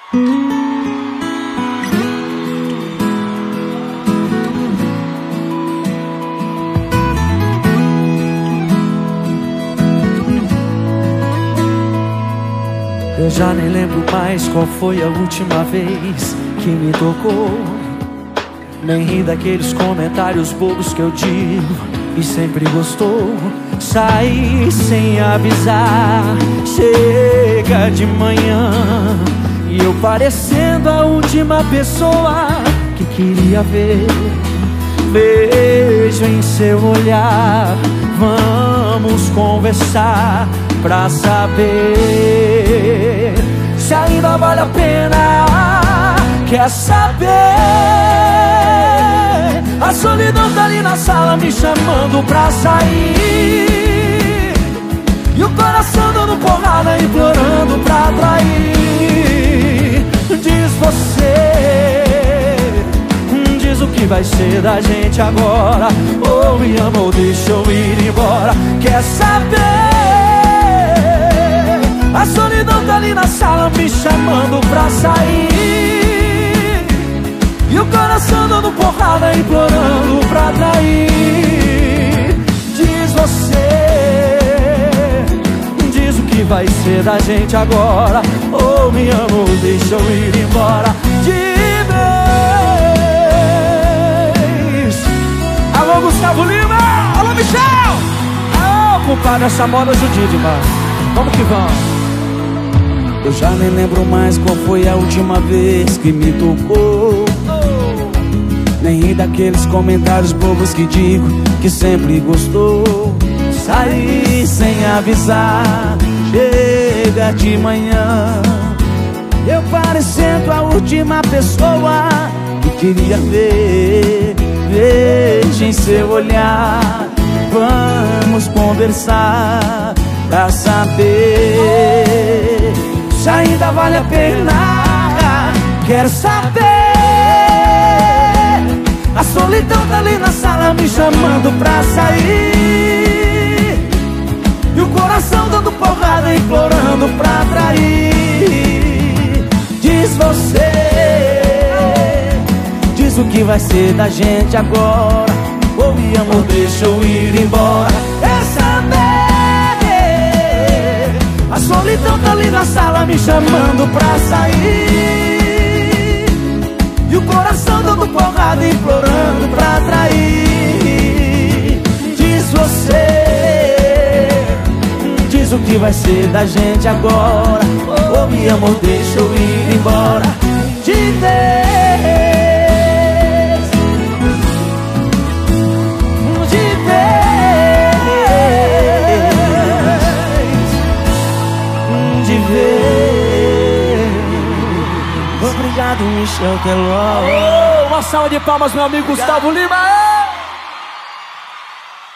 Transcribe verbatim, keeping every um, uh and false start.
Eu já nem lembro mais qual foi a última vez que me tocou. Nem ri daqueles comentários bobos que eu digo e sempre gostou. Saí sem avisar, chega de manhã, e eu parecendo a última pessoa que queria ver. Vejo em seu olhar, vamos conversar pra saber se ainda vale a pena. Quer saber? A solidão tá ali na sala me chamando pra sair, e o coração dando porrada, implorando pra trair. Diz você, diz o que vai ser da gente agora. Ou me ama ou deixa eu ir embora. Quer saber? A solidão tá ali na sala me chamando pra sair, e o coração dando porrada, implorando pra trair. Diz você, diz o que vai ser da gente agora. Ou me ama ou deixa eu ir embora. De vez. Alô, Gustavo Lima. Alô, Michel. Alô, compadre, essa moda judia demais. Vamos que vamos. Eu já nem lembro mais qual foi a última vez que me tocou. Nem ri daqueles comentários bobos que digo que sempre gostou. Saí sem avisar, chega de manhã, eu parecendo a última pessoa que queria ver. Vejo em seu olhar, vamos conversar pra saber se ainda vale a pena. Quero saber? A solidão tá ali na sala me chamando pra sair, e o coração dando porrada, implorando pra trair. Diz você, diz o que vai ser da gente agora. Ou me ama ou deixa eu ir embora. Quer saber? A solidão tá ali na sala me chamando pra sair, e o coração dando porrada, implorando pra trair. Diz você, diz o que vai ser da gente agora. Ou me ama ou deixa eu ir embora. De vez, de vez, de vez. Obrigado, Michel Teló. Oh, uma salva de palmas, meu amigo Gustavo Lima.